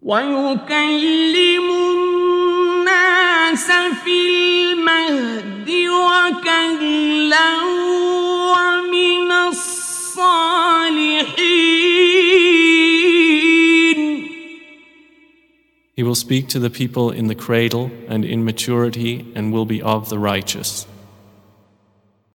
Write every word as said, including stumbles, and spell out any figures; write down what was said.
ويكلم الناس في المهد وكهلا ومن الصالحين. He will speak to the people in the cradle and in maturity and will be of the righteous.